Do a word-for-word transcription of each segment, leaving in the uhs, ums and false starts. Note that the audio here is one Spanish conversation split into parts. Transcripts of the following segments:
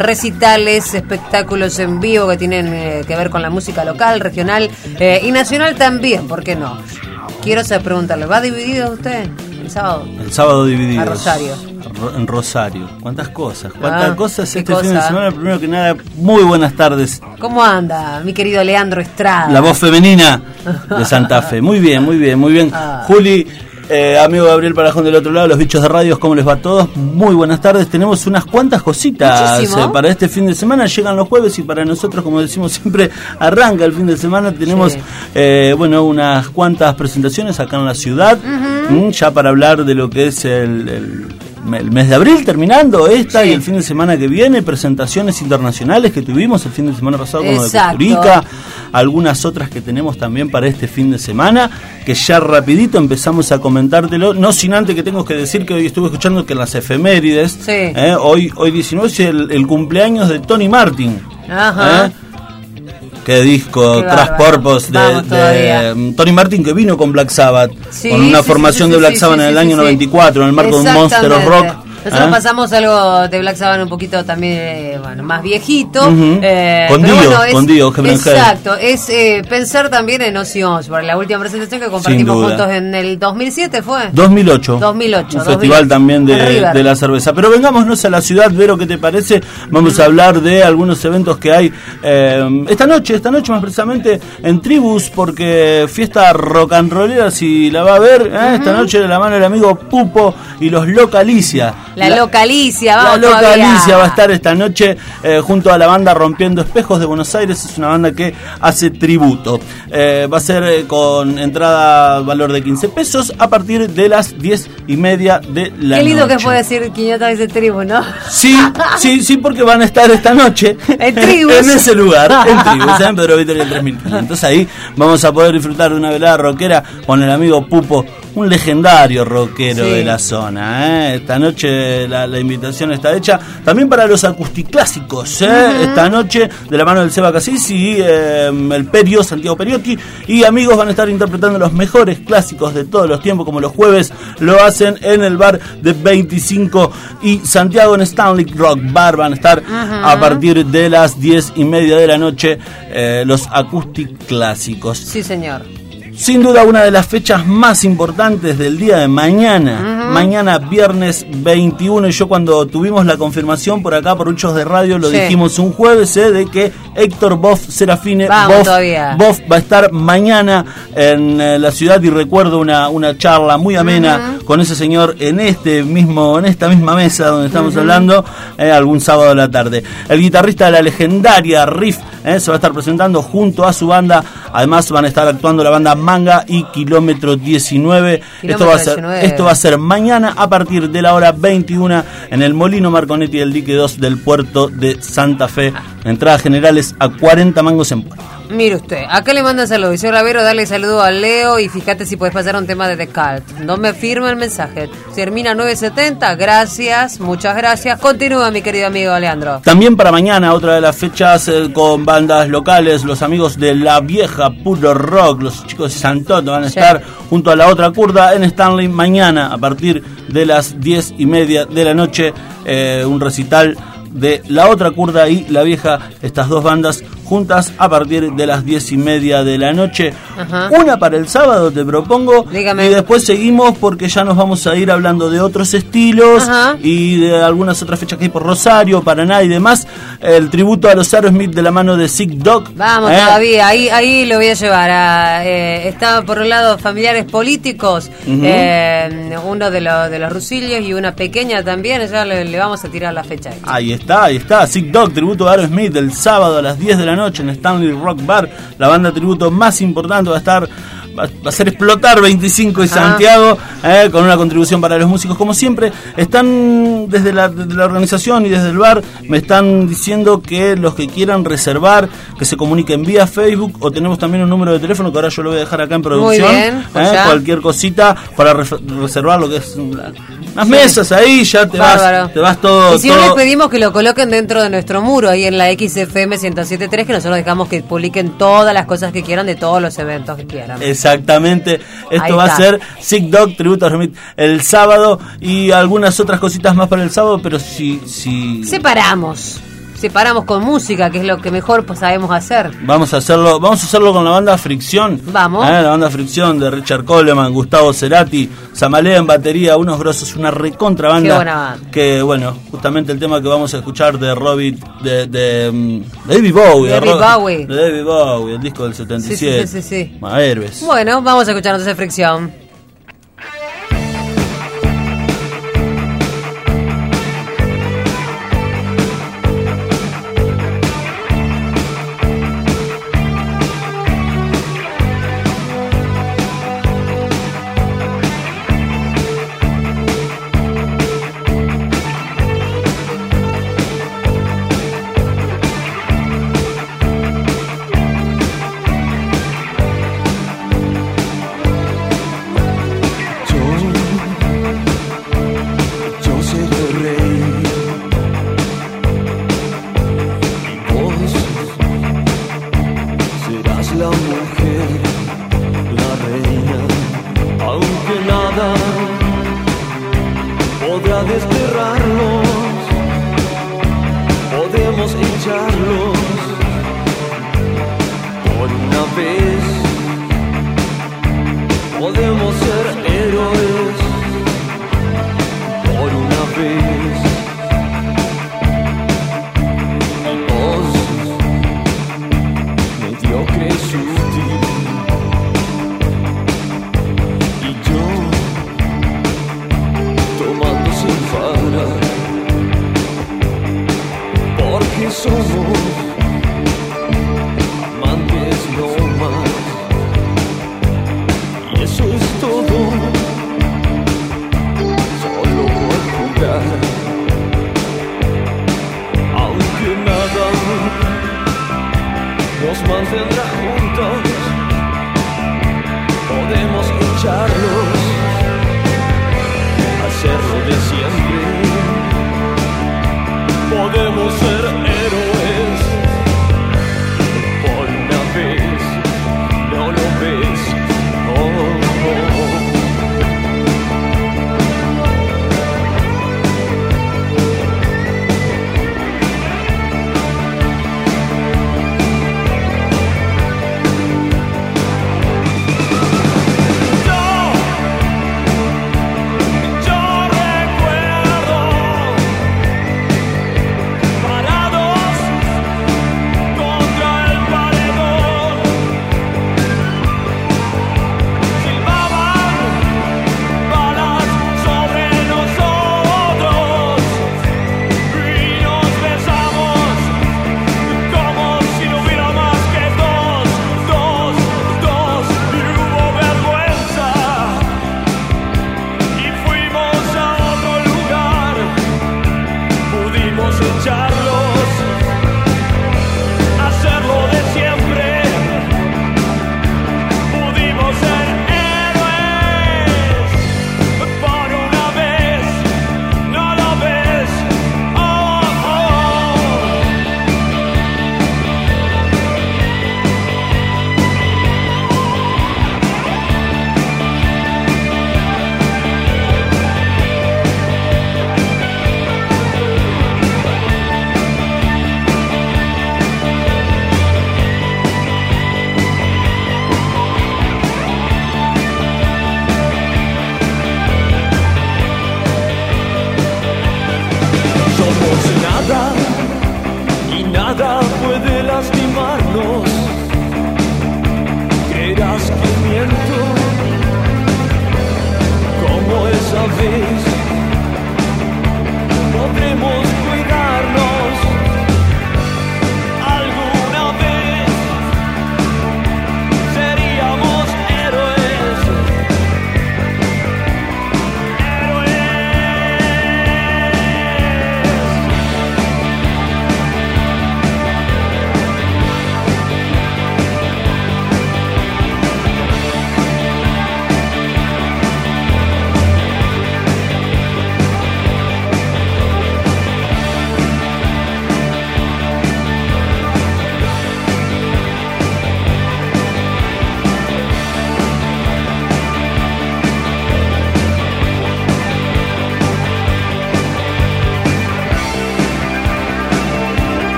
recitales, espectáculos en vivo que tienen eh, que ver con la música local, regional eh, y nacional también, ¿por qué no? Quiero saber, preguntarle, ¿va dividido usted el sábado? El sábado dividido. A Rosario. En Rosario. ¿Cuántas cosas? ¿Cuántas ah, cosas este cosa? fin de semana? Primero que nada, muy buenas tardes. ¿Cómo anda, mi querido Leandro Estrada? La voz femenina de Santa Fe. Muy bien, muy bien, muy bien. Ah. Juli, eh, amigo Gabriel Parajón del otro lado, los bichos de radios, ¿cómo les va a todos? Muy buenas tardes. Tenemos unas cuantas cositas eh, para este fin de semana. Llegan los jueves y para nosotros, como decimos siempre, arranca el fin de semana. Tenemos, sí. eh, bueno, unas cuantas presentaciones acá en la ciudad. Uh-huh. mm, ya para hablar de lo que es el... el el mes de abril terminando esta, sí. Y el fin de semana que viene, presentaciones internacionales que tuvimos el fin de semana pasado como de Costa Rica, algunas otras que tenemos también para este fin de semana, que ya rapidito empezamos a comentártelo, no sin antes que tengo que decir que hoy estuve escuchando que en las efemérides, sí. eh, hoy, hoy diecinueve es el, el cumpleaños de Tony Martin. Ajá. ¿eh? Qué disco, Trash Purpose de, de Tony Martin, que vino con Black Sabbath, sí, con una sí, formación sí, sí, de Black sí, Sabbath sí, en el sí, año sí, noventa y cuatro, en el marco de un Monster of Rock. Nosotros ¿eh? pasamos algo de Black Sabbath un poquito también, eh, bueno, más viejito. Uh-huh. eh, con Dio, bueno, es, con Dio, exacto, es eh, pensar también en Ozzy Osbourne, la última presentación que compartimos juntos en el dos mil siete, ¿fue? dos mil ocho. dos mil ocho. Un dos mil ocho. Festival también de, de la cerveza. Pero vengámonos a la ciudad, Vero, ¿qué te parece? Vamos uh-huh. a hablar de algunos eventos que hay eh, esta noche, esta noche más precisamente en Tribus, porque fiesta rock and rollera, si la va a ver, ¿eh? uh-huh. esta noche de la mano del amigo Pupo y los Localicia. La, la Localicia, vamos La Localicia va a estar esta noche eh, junto a la banda Rompiendo Espejos de Buenos Aires. Es una banda que hace tributo. Eh, va a ser eh, con entrada valor de quince pesos a partir de las diez y media de la noche. Qué lindo noche. Que puede decir Quiñota de ese tribu, ¿no? Sí, sí, sí, porque van a estar esta noche en Tribus. En ese lugar, en Tribus, en Pedro Victoria tres mil quinientos. Ahí vamos a poder disfrutar de una velada rockera con el amigo Pupo, un legendario rockero sí. de la zona. ¿eh? Esta noche la, la invitación está hecha también para los acusticlásicos. ¿eh? Uh-huh. Esta noche de la mano del Seba Casís y eh, el Perio, Santiago Periotti y amigos van a estar interpretando los mejores clásicos de todos los tiempos, como los jueves lo hacen en el bar de veinticinco y Santiago en Stanley Rock Bar. Van a estar uh-huh. a partir de las diez y media de la noche eh, los acusticlásicos. Sí, señor. Sin duda una de las fechas más importantes del día de mañana, uh-huh. mañana viernes veintiuno, y yo cuando tuvimos la confirmación por acá por Uchos de Radio lo sí. dijimos un jueves, eh, de que Héctor Boff Serafine Boff, Boff va a estar mañana en eh, la ciudad, y recuerdo una, una charla muy amena uh-huh. con ese señor en este mismo, en esta misma mesa donde estamos uh-huh. hablando, eh, algún sábado de la tarde. El guitarrista de la legendaria Riff eh, se va a estar presentando junto a su banda, además van a estar actuando la banda Manga y Kilómetro diecinueve. Kilómetro esto va a ser diecinueve. Esto va a ser mañana a partir de la hora veintiuna en el Molino Marconetti del Dique dos del puerto de Santa Fe. Entradas generales a cuarenta mangos en puerta. Mire usted, acá le mandan saludos. Dice Ravero, dale saludo a Leo y fíjate si puedes pasar un tema de The Cult. No me firma el mensaje. Termina nueve setenta, gracias, muchas gracias. Continúa, mi querido amigo Leandro. También para mañana, otra de las fechas eh, con bandas locales, los amigos de La Vieja Puro Rock, los chicos de Santoto van a sí. estar junto a La Otra Curda en Stanley mañana a partir de las diez y media de la noche. Eh, un recital de La Otra Curda y La Vieja, estas dos bandas juntas a partir de las diez y media de la noche. Ajá. Una para el sábado te propongo. Dígame. Y después seguimos porque ya nos vamos a ir hablando de otros estilos. Ajá. Y de algunas otras fechas que hay por Rosario, Paraná y demás. El tributo a los Aerosmith de la mano de Sick Dog. Vamos, ¿eh? Todavía, ahí ahí lo voy a llevar. A, eh, está por un lado familiares políticos, uh-huh. eh, uno de, lo, de los Rusillos y una pequeña también. Ya le, le vamos a tirar la fecha. Ahí está, ahí está. Sick Dog, tributo a Aerosmith el sábado a las diez de la noche en Stanley Rock Bar, la banda tributo más importante. Va a estar, va a hacer explotar veinticinco y Santiago, eh, con una contribución para los músicos como siempre. Están desde la, desde la organización y desde el bar me están diciendo que los que quieran reservar, que se comuniquen vía Facebook, o tenemos también un número de teléfono que ahora yo lo voy a dejar acá en producción. Muy bien, pues eh, cualquier cosita para re- reservar lo que es una, unas mesas ahí, ya te Bárbaro. vas te vas todo. Y si todo... no, les pedimos que lo coloquen dentro de nuestro muro ahí en la X F M ciento siete punto tres, que nosotros dejamos que publiquen todas las cosas que quieran de todos los eventos que quieran. Exactamente, esto ahí va está. A ser Sick Dog, tributo a Aerosmith el sábado, y algunas otras cositas más para el sábado, pero si... si Separamos. separamos con música, que es lo que mejor pues, sabemos hacer. Vamos a hacerlo, vamos a hacerlo con la banda Fricción. Vamos. ¿Eh? La banda Fricción de Richard Coleman, Gustavo Cerati, Zamalea en batería, unos grosos, una recontra banda. Qué buena banda. Que bueno, justamente el tema que vamos a escuchar de Robbie, de, de, de David Bowie. De David Bowie. De David Bowie, el disco del setenta y siete. Sí, sí, sí, sí, sí. Héroes. Bueno, vamos a escuchar entonces Fricción.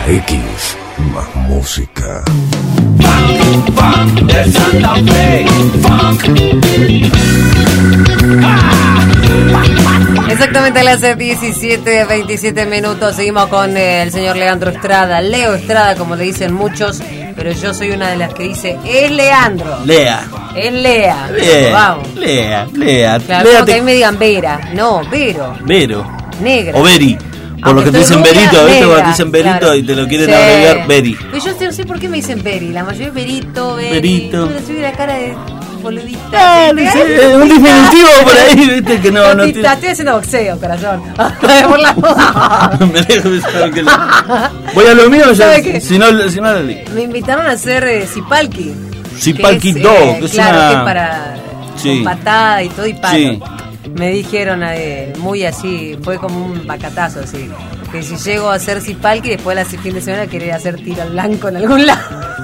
X, más música. Funk, funk de Santa Fe, funk. Exactamente a las diecisiete, veintisiete minutos seguimos con eh, el señor Leandro Estrada, Leo Estrada como le dicen muchos, pero yo soy una de las que dice, es Leandro. Lea. Es Lea. Lea. Vamos. Lea, Lea. Claro, Lea como te... que ahí me digan Vera. No, Vero. Vero. Negra. O Beri. Por lo que te dicen rubia, Berito, ¿viste? negra, Cuando te dicen Berito claro. y te lo quieren Sí. abreviar, Beri. Pero yo no sé por qué me dicen Beri. La mayoría es Berito, Beri. Berito. Yo le subí la cara de boludita. Ah, ¿sí? sí, es un diminutivo por ahí, viste, que no, no Tita, tiene... estoy haciendo boxeo, corazón. Por la Me dejo de saber que lo... Voy a lo mío, ya, ¿Sabe qué? si no, si no la li- Me invitaron a hacer eh, Zipalki. Zipalki que es, dos, eh, que es claro, una- que es para Sí. con patada y todo y palo. Sí. Me dijeron eh, muy así, fue como un bacatazo así, que si llego a hacer Zipalki después de la fin de semana quería hacer tiro al blanco en algún lado.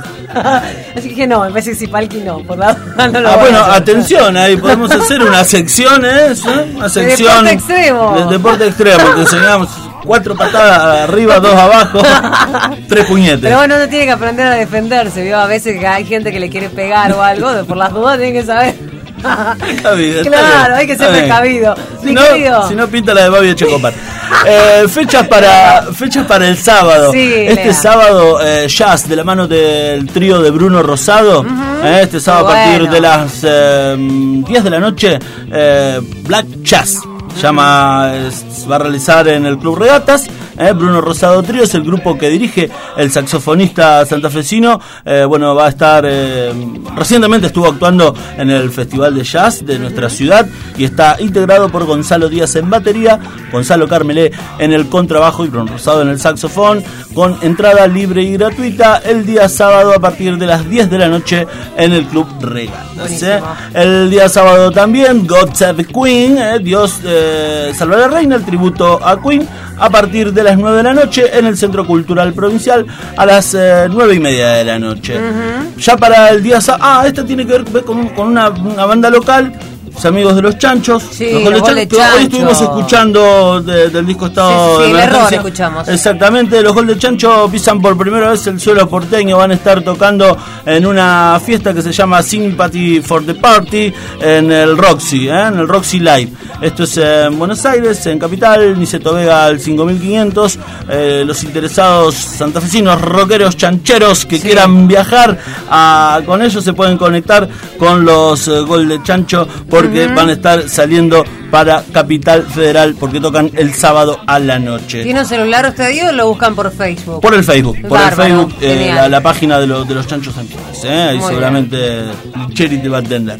Así que dije no, en vez de Zipalki no, por la no lo Ah, voy bueno, a hacer. atención, ahí podemos hacer una sección, ¿eh? Una sección deporte extremo. de deporte extremo. Te enseñamos cuatro patadas arriba, dos abajo, tres puñetes. Pero bueno, uno tiene que aprender a defenderse, ¿vio? A veces que hay gente que le quiere pegar o algo, por las dudas tiene que saber. Precavido, está Claro, bien, hay que ser está bien. precavido. Si Mi no, querido. si no, pinta la de Babi Echecopar. Eh, fechas para fechas para el sábado. Sí, este Lea. sábado, eh, jazz de la mano del trío de Bruno Rosado. eh, este sábado a partir Bueno. de las eh, diez de la noche, eh, Black Jazz. Llama, es- va a realizar en el Club Regatas. eh, Bruno Rosado Trío es el grupo que dirige el saxofonista santafesino. eh, bueno, va a estar eh, recientemente estuvo actuando en el Festival de Jazz de nuestra ciudad y está integrado por Gonzalo Díaz en batería, Gonzalo Carmelé en el contrabajo y Bruno Rosado en el saxofón, con entrada libre y gratuita el día sábado a partir de las diez de la noche en el Club Regatas. Buenísimo. eh. El día sábado también God Save the Queen, eh, Dios eh, salva a la reina, el tributo a Queen, a partir de las nueve de la noche en el Centro Cultural Provincial a las eh, nueve y media de la noche. Ya para el día sábado, ah, esta tiene que ver, ver con, un- con una, una banda local, los amigos de los Chanchos. Sí, los los Gol Gol de de Chancho, que hoy Chancho. estuvimos escuchando de- del disco Estado Sí, sí, sí, de el error Emergencia. escuchamos. Exactamente, los Gol de Chancho pisan por primera vez el suelo porteño, van a estar tocando en una fiesta que se llama Sympathy for the Party en el Roxy, ¿eh? en el Roxy Live. Esto es en Buenos Aires, en Capital, Niceto Vega al cinco mil quinientos. Eh, los interesados santafesinos, rockeros, chancheros que Sí. quieran viajar a- con ellos se pueden conectar con los eh, Gol de Chancho porque van a estar saliendo para Capital Federal porque tocan el sábado a la noche. ¿Tiene un celular usted ahí o lo buscan por Facebook? Por el Facebook, por Bárbaro, el Facebook, eh, genial. la, la página de, los de los Chanchos Antiguos, ¿eh? Ahí Muy seguramente Cherry te va a atender.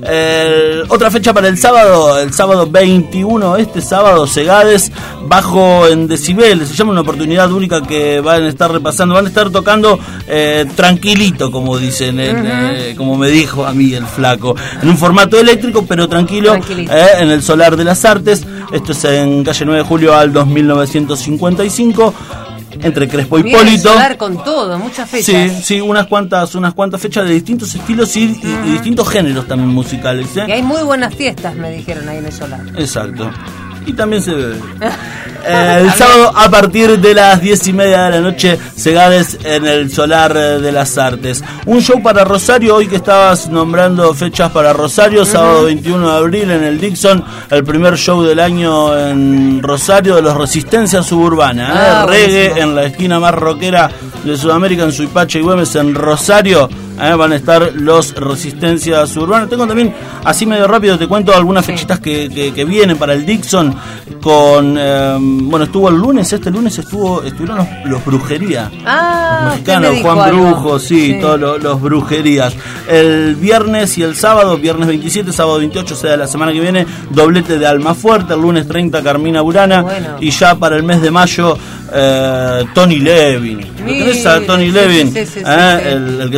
Eh, otra fecha para el sábado, el sábado veintiuno, este sábado, Segades, bajo en decibeles, se llama una oportunidad única que van a estar repasando, van a estar tocando eh, tranquilito, como dicen, en, eh, como me dijo a mí el flaco, en un formato eléctrico, pero tranquilo, Tranquilito. eh, en el Solar de las Artes. Esto es en calle nueve de julio al dos mil novecientos cincuenta y cinco, entre Crespo y Viene el Hipólito. Solar con todo, muchas Sí, fechas. sí, unas cuantas, unas cuantas fechas de distintos estilos y, y- y distintos géneros también musicales, ¿eh? Y hay muy buenas fiestas, me dijeron ahí en el Solar. Exacto. Y también se bebe. Eh, el sábado a partir de las diez y media de la noche, Segades en el Solar eh, de las Artes. Un show para Rosario, hoy que estabas nombrando fechas para Rosario, sábado veintiuno de abril en el Dixon, el primer show del año en Rosario de los Resistencia Suburbana. ¿eh? Ah, Reggae buenísimo. en la esquina más rockera de Sudamérica, en Suipacha y Güemes, en Rosario. ¿eh? Van a estar los Resistencia Suburbana. Tengo también, así medio rápido, te cuento algunas Sí. fechitas que, que, que vienen para el Dixon. Con, eh, bueno, estuvo el lunes, este lunes estuvo estuvieron los, los Brujería. Ah, Los usted me mexicanos, dijo Juan algo. Brujo, sí, todos los, los brujerías. El viernes y el sábado, viernes veintisiete, sábado veintiocho, o sea, la semana que viene, doblete de Almafuerte, el lunes treinta, Carmina Burana, Bueno. y ya para el mes de mayo, eh, Tony Levin. ¿Lo tenés a Tony Sí, Levin? sí, sí, sí, ¿Eh? sí. El, el que toca el stick.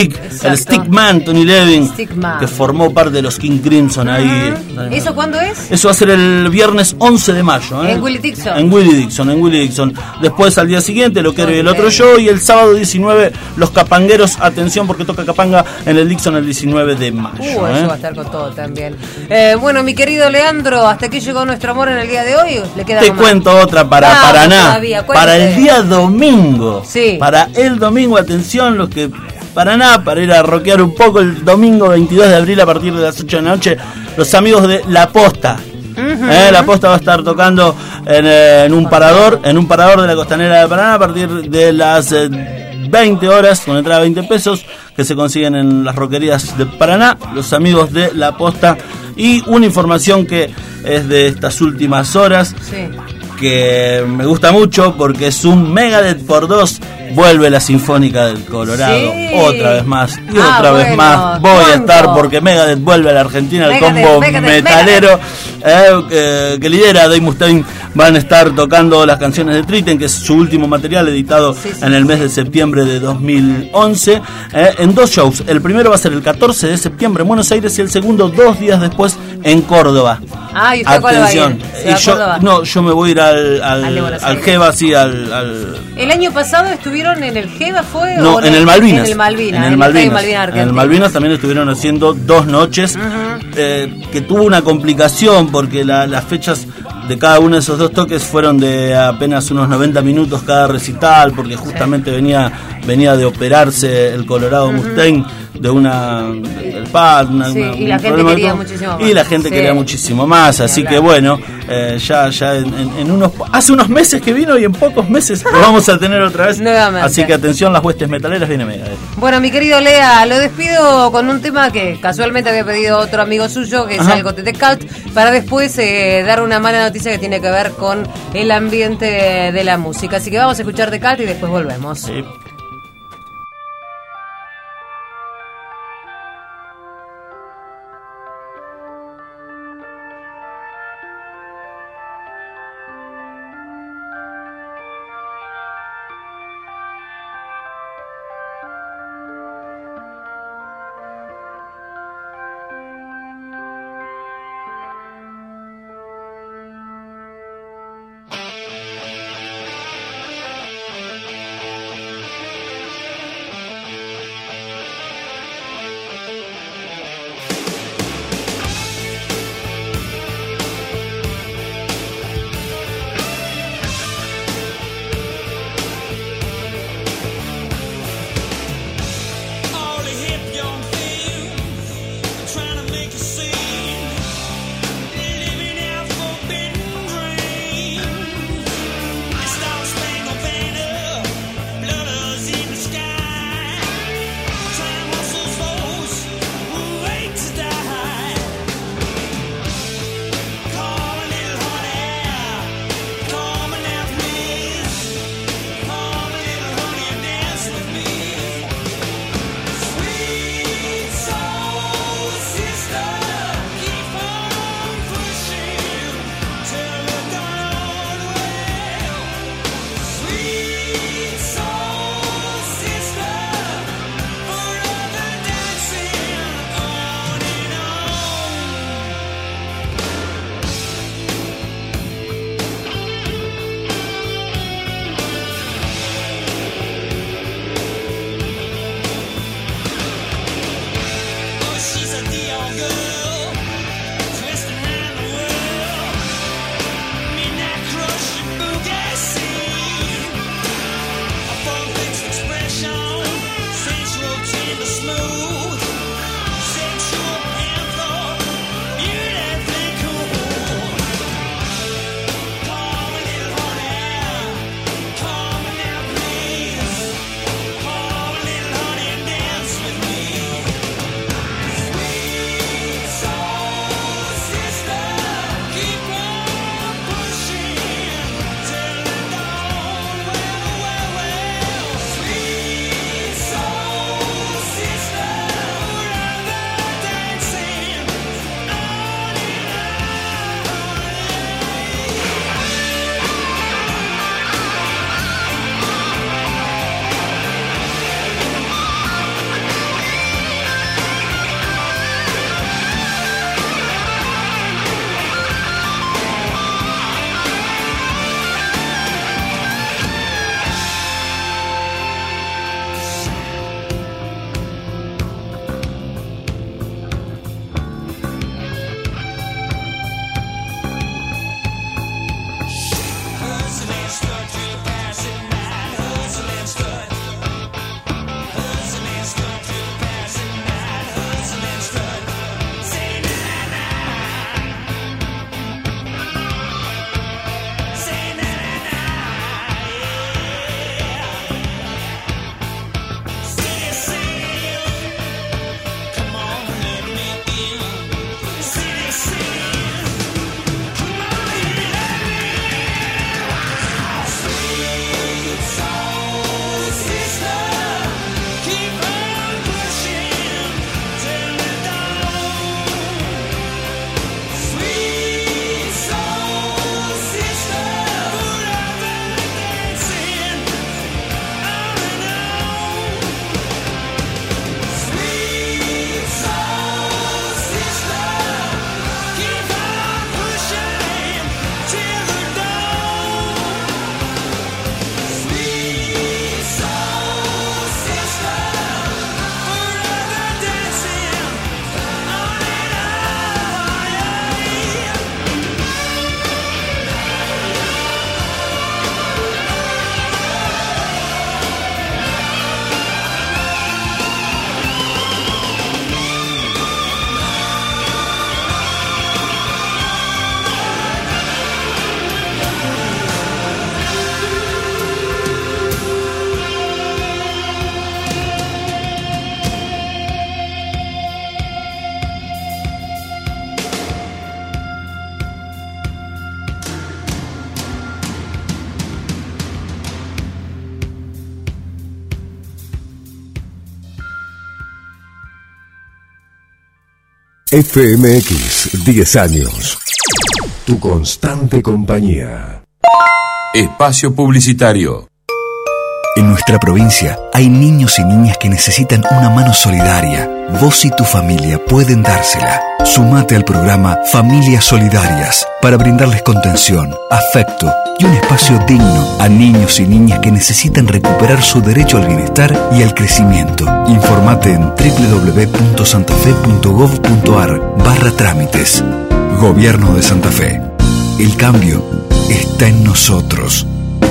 Stick, Exacto. el Stickman, Tony Levin, Stickman. que formó parte de los King Crimson ahí. Uh-huh. ¿Eso cuándo es? Eso va a ser el viernes once de mayo. ¿eh? En Willie Dixon. En Willie Dixon, en Willie Dixon. Después al día siguiente, lo que era el Ok. otro show. Y el sábado diecinueve, los Capangueros, atención porque toca Capanga en el Dixon el diecinueve de mayo. Uh, ¿eh? eso va a estar con todo también. Eh, bueno, mi querido Leandro, ¿hasta aquí llegó nuestro amor en el día de hoy? ¿Le queda Te algo más? cuento otra para Vamos Paraná. todavía, cuente. Para el día domingo. Sí. Para el domingo, atención, los que Paraná, para ir a rockear un poco el domingo veintidós de abril a partir de las ocho de la noche, los amigos de La Posta. Uh-huh. Eh, La Posta va a estar tocando en, eh, en un parador, en un parador de la costanera de Paraná a partir de las eh, veinte horas, con entrada veinte pesos, que se consiguen en las roquerías de Paraná, los amigos de La Posta. Y una información que es de estas últimas horas, Sí. que me gusta mucho porque es un Megadeth por dos. Vuelve la Sinfónica del Colorado, Sí. otra vez más y Ah, otra vez bueno. más. Voy a ¿Cuándo? estar porque Megadeth vuelve a la Argentina, el Megadeth, combo Megadeth, metalero eh, que, que lidera Dave Mustaine. Van a estar tocando las canciones de Triten, que es su último material editado Sí, sí, en el sí. mes de septiembre de dos mil once, eh, en dos shows. El primero va a ser el catorce de septiembre en Buenos Aires y el segundo dos días después en Córdoba. Ah, ¿y usted cuál va a ir? Atención, ¿Se va a y yo, Córdoba? no, yo me voy a ir al, Al de al, Buenos al Aires. Jeva, sí, al, al ¿El año pasado estuvieron en el Jeva, fue? no, o en el Malvinas. En el Malvinas. En el Estadio Malvinas. Malvinas En el Argentina. Malvinas también estuvieron haciendo dos noches, Ujú. eh, que tuvo una complicación porque la- las fechas de cada uno de esos dos toques fueron de apenas unos noventa minutos cada recital, porque justamente venía venía de operarse el Colorado Mustaine de una del P A D, una, Sí, una- y la un gente problema quería con- muchísimo más. y la gente Sí. quería muchísimo más, Ni así hablar. que bueno, eh, ya ya en, en- en unos hace unos meses que vino y en pocos meses lo vamos a tener otra vez. Nuevamente. Así que atención, las huestes metaleras, viene Megadeth. Bueno, mi querido Lea, lo despido con un tema que casualmente había pedido otro amigo suyo, que es Ajá. algo de The Cult, para después eh, dar una mala noticia que tiene que ver con el ambiente de la música. Así que vamos a escuchar The Cult y después volvemos. Sí. Thank F M X, diez años. Tu constante compañía. Espacio publicitario. En nuestra provincia hay niños y niñas que necesitan una mano solidaria. Vos y tu familia pueden dársela. Sumate al programa Familias Solidarias para brindarles contención, afecto y un espacio digno a niños y niñas que necesitan recuperar su derecho al bienestar y al crecimiento. Informate en doble u doble u doble u punto santafe punto gov punto ar barra trámites. Gobierno de Santa Fe. El cambio está en nosotros.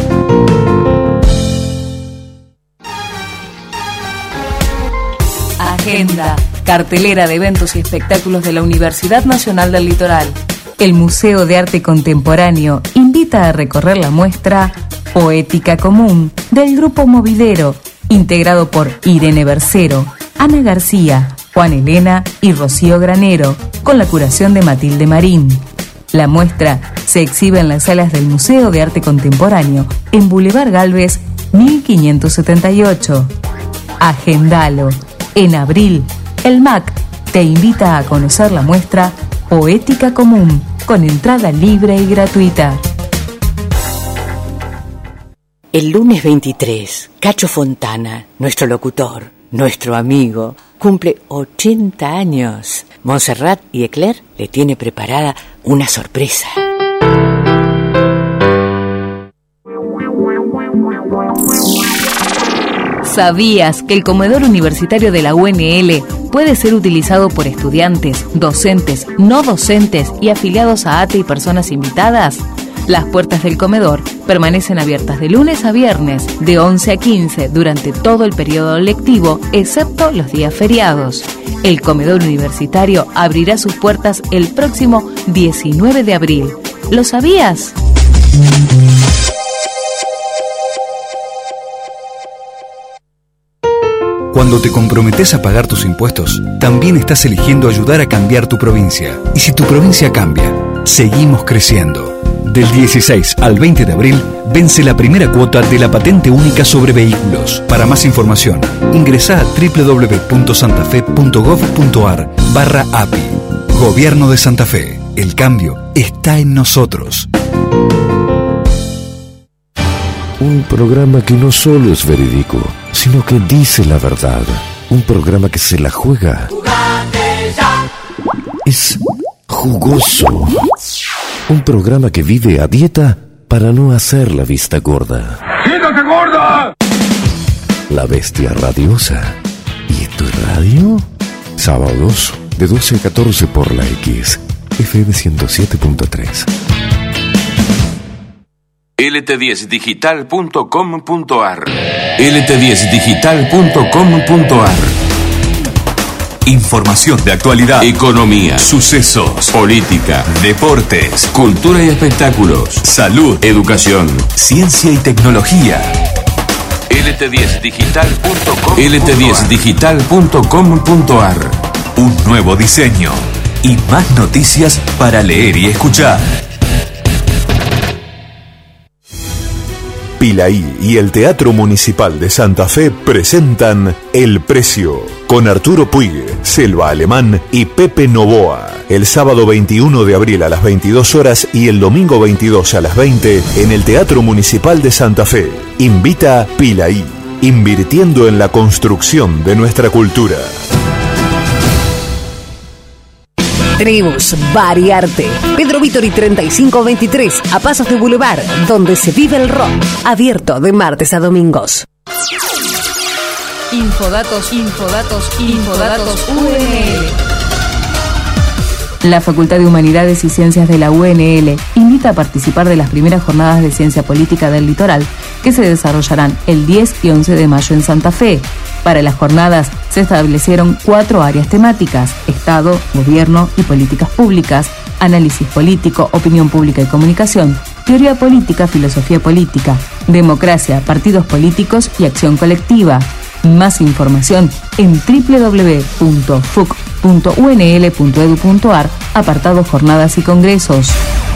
Agenda, cartelera de eventos y espectáculos de la Universidad Nacional del Litoral. El Museo de Arte Contemporáneo invita a recorrer la muestra Poética Común del Grupo Movidero, integrado por Irene Bercero, Ana García, Juan Elena y Rocío Granero, con la curación de Matilde Marín. La muestra se exhibe en las salas del Museo de Arte Contemporáneo en Boulevard Gálvez mil quinientos setenta y ocho. Agendalo. En abril, el M A C te invita a conocer la muestra Poética Común, con entrada libre y gratuita. El lunes veintitrés, Cacho Fontana, nuestro locutor, nuestro amigo, cumple ochenta años. Montserrat y Eclair le tiene preparada una sorpresa. ¿Sabías que el comedor universitario de la U N L puede ser utilizado por estudiantes, docentes, no docentes y afiliados a A T E y personas invitadas? Las puertas del comedor permanecen abiertas de lunes a viernes, de once a quince, durante todo el periodo lectivo, excepto los días feriados. El comedor universitario abrirá sus puertas el próximo diecinueve de abril. ¿Lo sabías? Cuando te comprometes a pagar tus impuestos, también estás eligiendo ayudar a cambiar tu provincia. Y si tu provincia cambia, seguimos creciendo. Del dieciséis al veinte de abril, vence la primera cuota de la patente única sobre vehículos. Para más información, ingresá a doble u doble u doble u punto santafe punto gov punto ar barra A P I. Gobierno de Santa Fe. El cambio está en nosotros. Un programa que no solo es verídico, sino que dice la verdad. Un programa que se la juega. Es jugoso. Un programa que vive a dieta para no hacer la vista gorda. ¡Quítate, gorda! La bestia radiosa. ¿Y tu radio? Sábados de doce a catorce por la X. F M ciento siete punto tres. L T diez digital punto com punto ar. L T diez digital punto com punto ar. Información de actualidad, economía, sucesos, política, deportes, cultura y espectáculos, salud, educación, ciencia y tecnología. L T diez digital punto com L T diez digital punto com punto ar. Un nuevo diseño y más noticias para leer y escuchar. Pilaí y el Teatro Municipal de Santa Fe presentan El Precio, con Arturo Puig, Selva Alemán y Pepe Novoa, el sábado veintiuno de abril a las veintidós horas y el domingo veintidós a las veinte en el Teatro Municipal de Santa Fe. Invita Pilaí, invirtiendo en la construcción de nuestra cultura. Tribus Bar y Arte, Pedro Vítori treinta y cinco veintitrés, a pasos de Boulevard, donde se vive el rock. Abierto de martes a domingos. Infodatos, Infodatos, Infodatos U N L. La Facultad de Humanidades y Ciencias de la U N L invita a participar de las primeras jornadas de Ciencia Política del Litoral, que se desarrollarán el diez y once de mayo en Santa Fe. Para las jornadas se establecieron cuatro áreas temáticas: Estado, Gobierno y Políticas Públicas, Análisis Político, Opinión Pública y Comunicación, Teoría Política, Filosofía Política, Democracia, Partidos Políticos y Acción Colectiva. Más información en doble u doble u doble u punto f u c punto u n l punto e d u punto a r, apartado Jornadas y Congresos.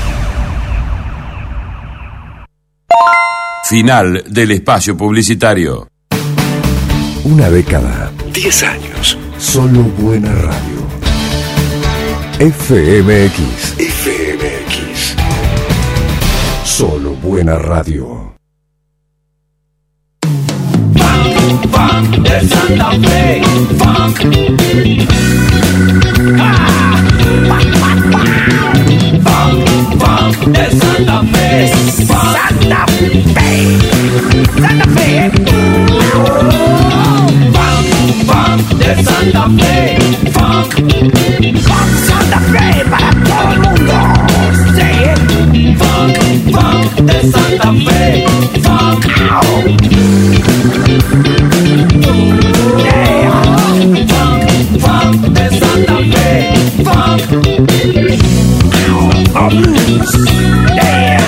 Final del espacio publicitario. Una década, diez años, solo buena radio. F M X. F M X. Solo buena radio. Funk, funk de Santa Fe. Funk. Ah. Funk, funk de Santa Fe. Santa Fe. Santa Fe. Funk, funk de Santa Fe. Funk. Funk Santa Fe para todo el mundo. Sí. Funk, funk de Santa Fe. Funk. Yeah. Funk, funk de Santa Fe. Funk. Yeah.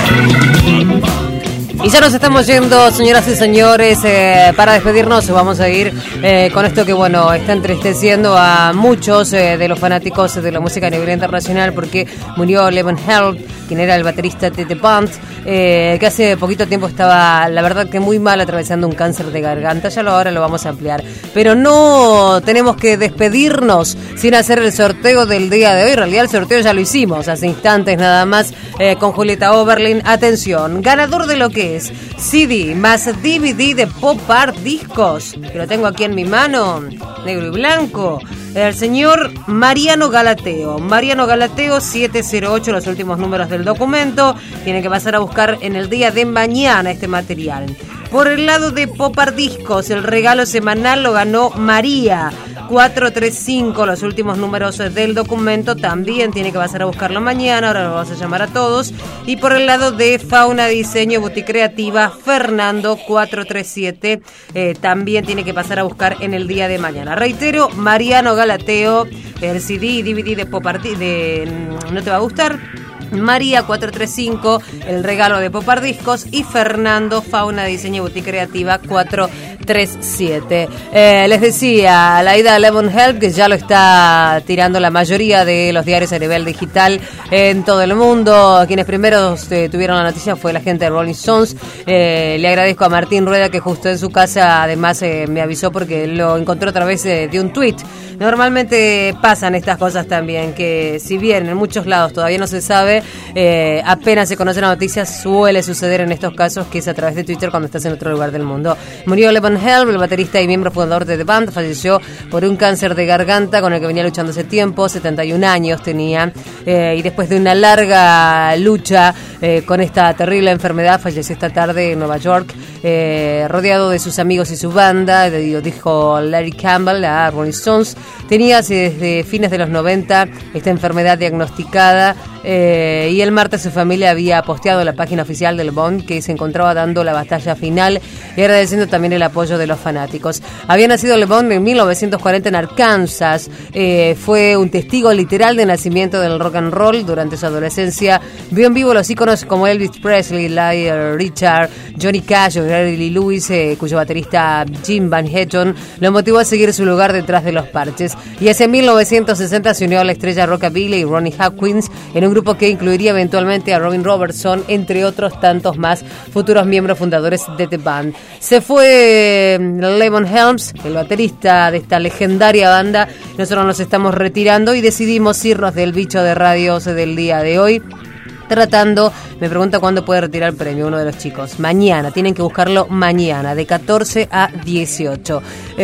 Y ya nos estamos yendo, señoras y señores, eh, para despedirnos vamos a ir eh, con esto que, bueno, está entristeciendo a muchos eh, de los fanáticos de la música a nivel internacional, porque murió Levon Helm, quien era el baterista de The Band, eh, que hace poquito tiempo estaba, la verdad, que muy mal atravesando un cáncer de garganta. Ya lo, ahora lo vamos a ampliar, pero no tenemos que despedirnos sin hacer el sorteo del día de hoy. En realidad el sorteo ya lo hicimos hace instantes nada más, eh, con Julieta Oberlin. Atención, ganador de lo que es C D más D V D de Pop Art Discos, que lo tengo aquí en mi mano, negro y blanco, el señor Mariano Galateo. Mariano Galateo, siete cero ocho, los últimos números del documento. Tienen que pasar a buscar en el día de mañana este material. Por el lado de Pop Art Discos, el regalo semanal lo ganó María, cuatro tres cinco, los últimos números del documento. También tiene que pasar a buscarlo mañana, ahora lo vamos a llamar a todos. Y por el lado de Fauna Diseño Boutique Creativa, Fernando, cuatro tres siete, eh, también tiene que pasar a buscar en el día de mañana. Reitero, Mariano Galateo, el C D y D V D de Pop Art de ¿No te va a gustar? María, cuatro tres cinco, el regalo de Pop Art Discos, y Fernando, Fauna Diseño Boutique Creativa, cuatro tres siete. Eh, les decía, la ida de Levon Helm, que ya lo está tirando la mayoría de los diarios a nivel digital en todo el mundo. Quienes primero eh, tuvieron la noticia fue la gente de Rolling Stones. Eh, le agradezco a Martín Rueda, que justo en su casa además eh, me avisó, porque lo encontró a través de, de un tuit. Normalmente pasan estas cosas también, que si bien en muchos lados todavía no se sabe, eh, apenas se conoce la noticia, suele suceder en estos casos, que es a través de Twitter cuando estás en otro lugar del mundo. Murió Levon Helm, el baterista y miembro fundador de The Band. Falleció por un cáncer de garganta con el que venía luchando hace tiempo, setenta y un años tenía, eh, y después de una larga lucha eh, con esta terrible enfermedad, falleció esta tarde en Nueva York, eh, rodeado de sus amigos y su banda. Dijo Larry Campbell a Rolling Stones: tenía desde fines de los noventa esta enfermedad diagnosticada, eh, y el martes su familia había posteado en la página oficial del Bond que se encontraba dando la batalla final, y agradeciendo también el apoyo de los fanáticos. Había nacido Le Bon en mil novecientos cuarenta en Arkansas, eh, fue un testigo literal del nacimiento del rock and roll. Durante su adolescencia vio en vivo los íconos como Elvis Presley, Little Richard, Johnny Cash o Gary Lee Lewis, eh, cuyo baterista Jim Van Etten lo motivó a seguir su lugar detrás de los parches. Y hacia mil novecientos sesenta se unió a la estrella rockabilly y Ronnie Hawkins en un grupo que incluiría eventualmente a Robin Robertson, entre otros tantos más futuros miembros fundadores de The Band. Se fue Levon Helm, el baterista de esta legendaria banda. Nosotros nos estamos retirando y decidimos irnos del bicho de radios del día de hoy. Tratando, me pregunta cuándo puede retirar el premio uno de los chicos. Mañana, tienen que buscarlo mañana, de catorce a dieciocho.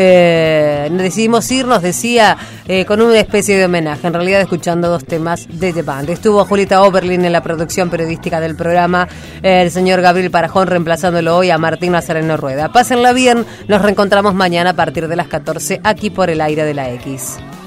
Eh, decidimos irnos, decía, eh, con una especie de homenaje, en realidad escuchando dos temas de The Band. Estuvo Julieta Oberlin en la producción periodística del programa, eh, el señor Gabriel Parajón reemplazándolo hoy a Martín Nazareno Rueda. Pásenla bien, nos reencontramos mañana a partir de las catorce aquí por el aire de la X.